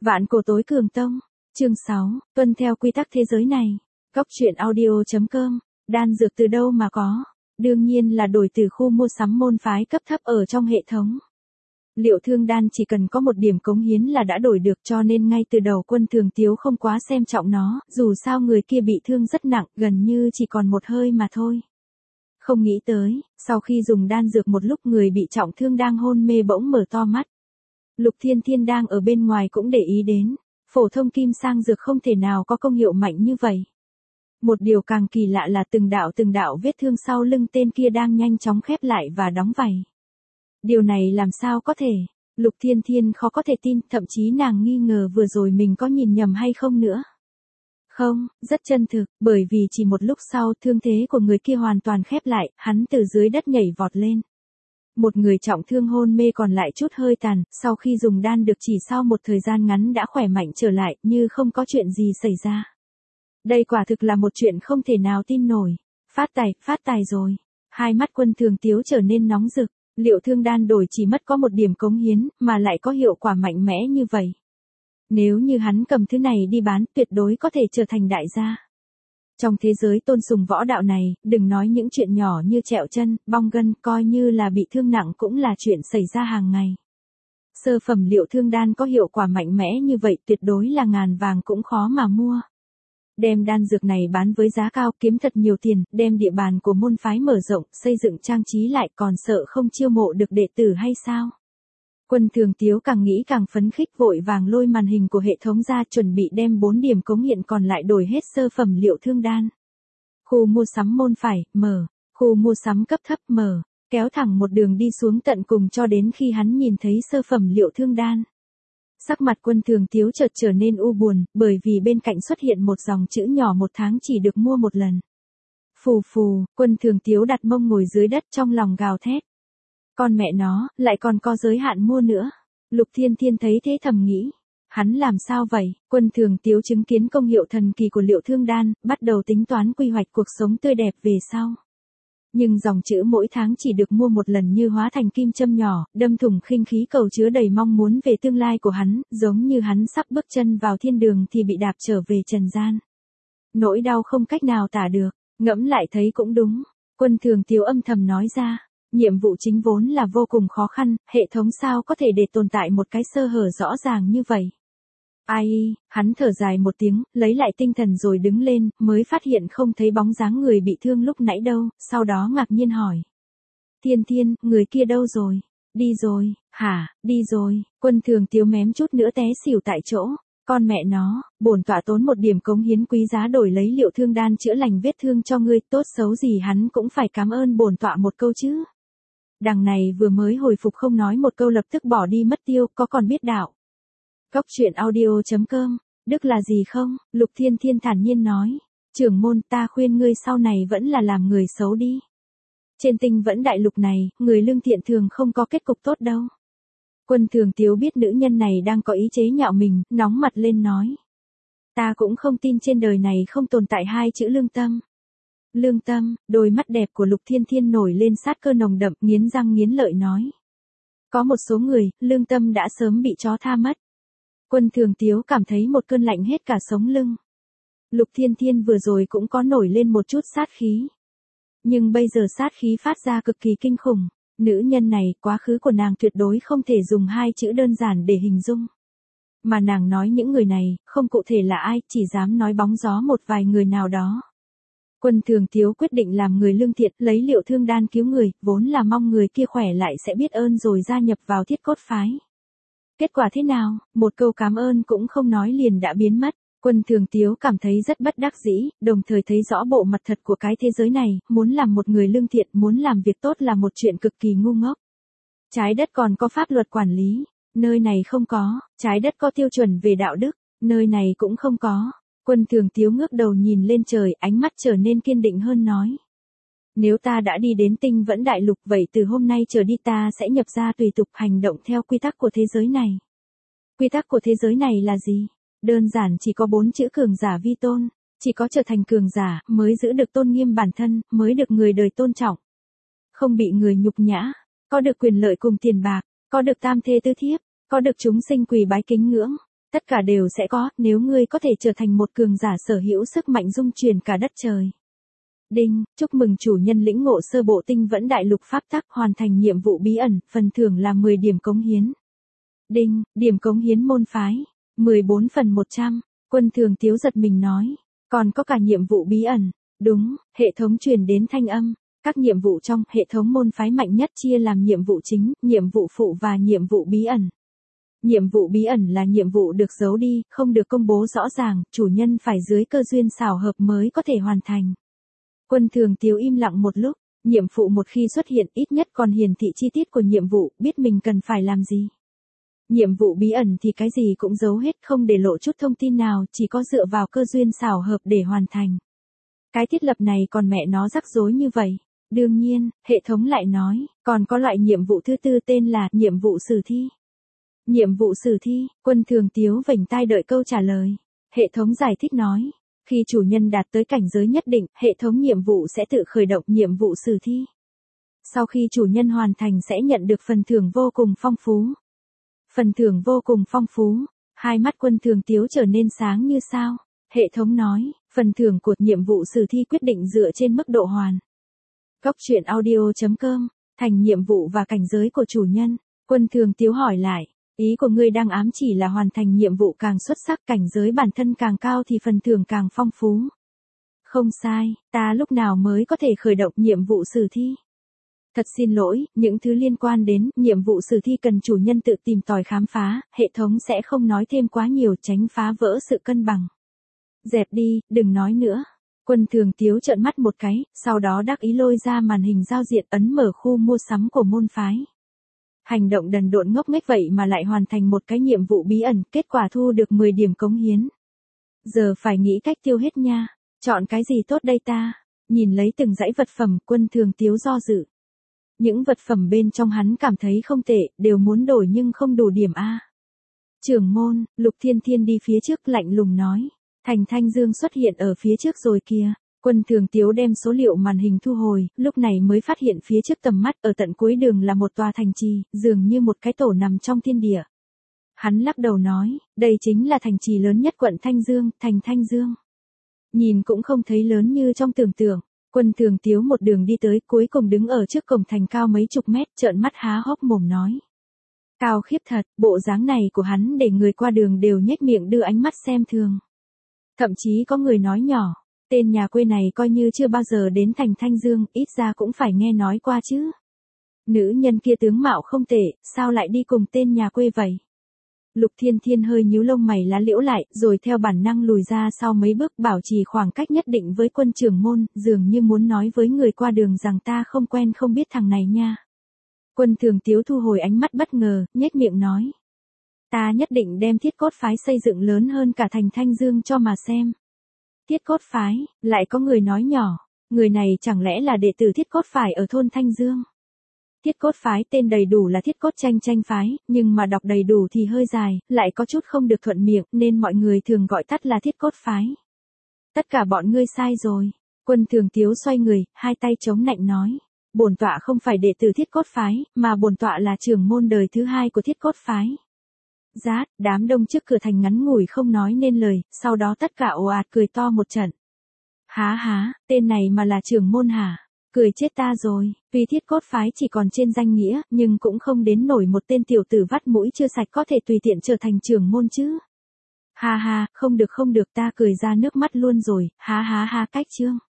Vạn cổ tối cường tông. Chương 6, tuân theo quy tắc thế giới này. Góc truyện audio.com. Đan dược từ đâu mà có? Đương nhiên là đổi từ khu mua sắm môn phái cấp thấp ở trong hệ thống. Liệu thương đan chỉ cần có một điểm cống hiến là đã đổi được, cho nên ngay từ đầu Quân Thường Tiếu không quá xem trọng nó, dù sao người kia bị thương rất nặng, gần như chỉ còn một hơi mà thôi. Không nghĩ tới, sau khi dùng đan dược một lúc người bị trọng thương đang hôn mê bỗng mở to mắt. Lục Thiên Thiên đang ở bên ngoài cũng để ý đến, phổ thông kim sang dược không thể nào có công hiệu mạnh như vậy. Một điều càng kỳ lạ là từng đạo vết thương sau lưng tên kia đang nhanh chóng khép lại và đóng vảy. Điều này làm sao có thể? Lục Thiên Thiên khó có thể tin, thậm chí nàng nghi ngờ vừa rồi mình có nhìn nhầm hay không nữa. Không, rất chân thực, bởi vì chỉ một lúc sau thương thế của người kia hoàn toàn khép lại, hắn từ dưới đất nhảy vọt lên. Một người trọng thương hôn mê còn lại chút hơi tàn, sau khi dùng đan được chỉ sau một thời gian ngắn đã khỏe mạnh trở lại, như không có chuyện gì xảy ra. Đây quả thực là một chuyện không thể nào tin nổi. Phát tài rồi. Hai mắt Quân Thường Tiếu trở nên nóng rực. Liệu thương đan đổi chỉ mất có một điểm cống hiến, mà lại có hiệu quả mạnh mẽ như vậy. Nếu như hắn cầm thứ này đi bán, tuyệt đối có thể trở thành đại gia. Trong thế giới tôn sùng võ đạo này, đừng nói những chuyện nhỏ như trẹo chân, bong gân, coi như là bị thương nặng cũng là chuyện xảy ra hàng ngày. Sơ phẩm liệu thương đan có hiệu quả mạnh mẽ như vậy tuyệt đối là ngàn vàng cũng khó mà mua. Đem đan dược này bán với giá cao kiếm thật nhiều tiền, đem địa bàn của môn phái mở rộng, xây dựng trang trí lại, còn sợ không chiêu mộ được đệ tử hay sao? Quân Thường Tiếu càng nghĩ càng phấn khích, vội vàng lôi màn hình của hệ thống ra, chuẩn bị đem 4 điểm cống hiện còn lại đổi hết sơ phẩm liệu thương đan. Khu mua sắm môn phải, mở. Khu mua sắm cấp thấp, mở. Kéo thẳng một đường đi xuống tận cùng cho đến khi hắn nhìn thấy sơ phẩm liệu thương đan. Sắc mặt Quân Thường Tiếu chợt trở nên u buồn, bởi vì bên cạnh xuất hiện một dòng chữ nhỏ: 1 tháng chỉ được mua một lần. Phù phù, Quân Thường Tiếu đặt mông ngồi dưới đất trong lòng gào thét. Con mẹ nó, lại còn có giới hạn mua nữa. Lục Thiên Thiên thấy thế thầm nghĩ. Hắn làm sao vậy? Quân Thường Tiếu chứng kiến công hiệu thần kỳ của liệu thương đan, bắt đầu tính toán quy hoạch cuộc sống tươi đẹp về sau. Nhưng dòng chữ mỗi tháng chỉ được mua một lần như hóa thành kim châm nhỏ, đâm thủng khinh khí cầu chứa đầy mong muốn về tương lai của hắn, giống như hắn sắp bước chân vào thiên đường thì bị đạp trở về trần gian. Nỗi đau không cách nào tả được, ngẫm lại thấy cũng đúng. Quân Thường Tiếu âm thầm nói ra, nhiệm vụ chính vốn là vô cùng khó khăn, hệ thống sao có thể để tồn tại một cái sơ hở rõ ràng như vậy. Ai, hắn thở dài một tiếng, lấy lại tinh thần rồi đứng lên, mới phát hiện không thấy bóng dáng người bị thương lúc nãy đâu, sau đó ngạc nhiên hỏi. Thiên Thiên, người kia đâu rồi? Đi rồi, hả, đi rồi. Quân Thường Tiếu mém chút nữa té xỉu tại chỗ. Con mẹ nó, bổn tọa tốn một điểm cống hiến quý giá đổi lấy liệu thương đan chữa lành vết thương cho ngươi, tốt xấu gì hắn cũng phải cảm ơn bổn tọa một câu chứ. Đằng này vừa mới hồi phục không nói một câu lập tức bỏ đi mất tiêu, có còn biết đạo. Góc truyện audio.com, Đức là gì không? Lục Thiên Thiên thản nhiên nói. Trưởng môn, ta khuyên ngươi sau này vẫn là làm người xấu đi. Trên tinh vẫn đại lục này, người lương thiện thường không có kết cục tốt đâu. Quân Thường Tiếu biết nữ nhân này đang có ý chế nhạo mình, nóng mặt lên nói. Ta cũng không tin trên đời này không tồn tại hai chữ lương tâm. Lương tâm, đôi mắt đẹp của Lục Thiên Thiên nổi lên sát cơ nồng đậm, nghiến răng nghiến lợi nói. Có một số người, lương tâm đã sớm bị chó tha mất. Quân Thường Tiếu cảm thấy một cơn lạnh hết cả sống lưng. Lục Thiên Thiên vừa rồi cũng có nổi lên một chút sát khí. Nhưng bây giờ sát khí phát ra cực kỳ kinh khủng. Nữ nhân này, quá khứ của nàng tuyệt đối không thể dùng hai chữ đơn giản để hình dung. Mà nàng nói những người này, không cụ thể là ai, chỉ dám nói bóng gió một vài người nào đó. Quân Thường Tiếu quyết định làm người lương thiện, lấy liệu thương đan cứu người, vốn là mong người kia khỏe lại sẽ biết ơn rồi gia nhập vào Thiết Cốt phái. Kết quả thế nào, một câu cảm ơn cũng không nói liền đã biến mất. Quân Thường Tiếu cảm thấy rất bất đắc dĩ, đồng thời thấy rõ bộ mặt thật của cái thế giới này, muốn làm một người lương thiện, muốn làm việc tốt là một chuyện cực kỳ ngu ngốc. Trái đất còn có pháp luật quản lý, nơi này không có, trái đất có tiêu chuẩn về đạo đức, nơi này cũng không có. Quân Thường Tiếu ngước đầu nhìn lên trời, ánh mắt trở nên kiên định hơn nói. Nếu ta đã đi đến tinh vẫn đại lục vậy từ hôm nay trở đi ta sẽ nhập ra tùy tục hành động theo quy tắc của thế giới này. Quy tắc của thế giới này là gì? Đơn giản chỉ có 4 chữ cường giả vi tôn, chỉ có trở thành cường giả mới giữ được tôn nghiêm bản thân, mới được người đời tôn trọng. Không bị người nhục nhã, có được quyền lợi cùng tiền bạc, có được tam thê tứ thiếp, có được chúng sinh quỳ bái kính ngưỡng. Tất cả đều sẽ có, nếu ngươi có thể trở thành một cường giả sở hữu sức mạnh dung chuyển cả đất trời. Đinh, chúc mừng chủ nhân lĩnh ngộ sơ bộ tinh vẫn đại lục pháp tắc, hoàn thành nhiệm vụ bí ẩn, phần thưởng là 10 điểm cống hiến. Đinh, điểm cống hiến môn phái, 14/100. Quân Thường Tiếu giật mình nói, còn có cả nhiệm vụ bí ẩn. Đúng, hệ thống truyền đến thanh âm. Các nhiệm vụ trong hệ thống môn phái mạnh nhất chia làm nhiệm vụ chính, nhiệm vụ phụ và nhiệm vụ bí ẩn. Nhiệm vụ bí ẩn là nhiệm vụ được giấu đi, không được công bố rõ ràng, chủ nhân phải dưới cơ duyên xảo hợp mới có thể hoàn thành. Quân Thường Tiếu im lặng một lúc, nhiệm vụ một khi xuất hiện ít nhất còn hiển thị chi tiết của nhiệm vụ, biết mình cần phải làm gì. Nhiệm vụ bí ẩn thì cái gì cũng giấu hết, không để lộ chút thông tin nào, chỉ có dựa vào cơ duyên xảo hợp để hoàn thành. Cái thiết lập này còn mẹ nó rắc rối như vậy. Đương nhiên, hệ thống lại nói, còn có loại nhiệm vụ thứ tư tên là nhiệm vụ sử thi. Nhiệm vụ sử thi, Quân Thường Tiếu vểnh tai đợi câu trả lời. Hệ thống giải thích nói, khi chủ nhân đạt tới cảnh giới nhất định, hệ thống nhiệm vụ sẽ tự khởi động nhiệm vụ sử thi. Sau khi chủ nhân hoàn thành sẽ nhận được phần thưởng vô cùng phong phú. Phần thưởng vô cùng phong phú, hai mắt Quân Thường Tiếu trở nên sáng như sao. Hệ thống nói, phần thưởng của nhiệm vụ sử thi quyết định dựa trên mức độ hoàn. Góc truyện audio.com, thành nhiệm vụ và cảnh giới của chủ nhân. Quân Thường Tiếu hỏi lại, ý của ngươi đang ám chỉ là hoàn thành nhiệm vụ càng xuất sắc, cảnh giới bản thân càng cao thì phần thưởng càng phong phú. Không sai, ta lúc nào mới có thể khởi động nhiệm vụ sử thi? Thật xin lỗi, những thứ liên quan đến nhiệm vụ sử thi cần chủ nhân tự tìm tòi khám phá, hệ thống sẽ không nói thêm quá nhiều, tránh phá vỡ sự cân bằng. Dẹp đi, đừng nói nữa. Quân Thường Tiếu trợn mắt một cái, sau đó đắc ý lôi ra màn hình giao diện ấn mở khu mua sắm của môn phái. Hành động đần độn ngốc nghếch vậy mà lại hoàn thành một cái nhiệm vụ bí ẩn, kết quả thu được 10 điểm cống hiến. Giờ phải nghĩ cách tiêu hết nha, chọn cái gì tốt đây ta? Nhìn lấy từng dãy vật phẩm, Quân Thường Tiếu do dự. Những vật phẩm bên trong hắn cảm thấy không tệ, đều muốn đổi nhưng không đủ điểm A. Trưởng môn, Lục Thiên Thiên đi phía trước lạnh lùng nói. Thành Thanh Dương xuất hiện ở phía trước rồi kìa. Quân Thường Tiếu đem số liệu màn hình thu hồi, lúc này mới phát hiện phía trước tầm mắt ở tận cuối đường là một tòa thành trì, dường như một cái tổ nằm trong thiên địa. Hắn lắc đầu nói, đây chính là thành trì lớn nhất quận Thanh Dương, thành Thanh Dương. Nhìn cũng không thấy lớn như trong tưởng tượng. Quân Thường Tiếu một đường đi tới, cuối cùng đứng ở trước cổng thành cao mấy chục mét, trợn mắt há hốc mồm nói. Cao khiếp thật, bộ dáng này của hắn để người qua đường đều nhếch miệng đưa ánh mắt xem thường. Thậm chí có người nói nhỏ, tên nhà quê này coi như chưa bao giờ đến thành Thanh Dương, ít ra cũng phải nghe nói qua chứ. Nữ nhân kia tướng mạo không tệ, sao lại đi cùng tên nhà quê vậy? Lục Thiên Thiên hơi nhíu lông mày lá liễu lại, rồi theo bản năng lùi ra sau mấy bước, bảo trì khoảng cách nhất định với Quân trưởng môn, dường như muốn nói với người qua đường rằng ta không quen không biết thằng này nha. Quân Thường Tiếu thu hồi ánh mắt bất ngờ, nhếch miệng nói. Ta nhất định đem Thiết Cốt Phái xây dựng lớn hơn cả thành Thanh Dương cho mà xem. Thiết Cốt Phái, lại có người nói nhỏ, người này chẳng lẽ là đệ tử Thiết Cốt Phái ở thôn Thanh Dương? Thiết Cốt Phái tên đầy đủ là Thiết Cốt Tranh Phái, nhưng mà đọc đầy đủ thì hơi dài, lại có chút không được thuận miệng, nên mọi người thường gọi tắt là Thiết Cốt Phái. Tất cả bọn ngươi sai rồi. Quân Thường Tiếu xoay người, hai tay chống nạnh nói. Bổn tọa không phải đệ tử Thiết Cốt Phái, mà bổn tọa là trưởng môn đời thứ hai của Thiết Cốt Phái. Rát, đám đông trước cửa thành ngắn ngủi không nói nên lời, sau đó tất cả ồ ạt cười to một trận. Há, tên này mà là trưởng môn hả? Cười chết ta rồi, tuy Thiết Cốt Phái chỉ còn trên danh nghĩa, nhưng cũng không đến nổi một tên tiểu tử vắt mũi chưa sạch có thể tùy tiện trở thành trưởng môn chứ. Ha, không được ta cười ra nước mắt luôn rồi, ha cách chương.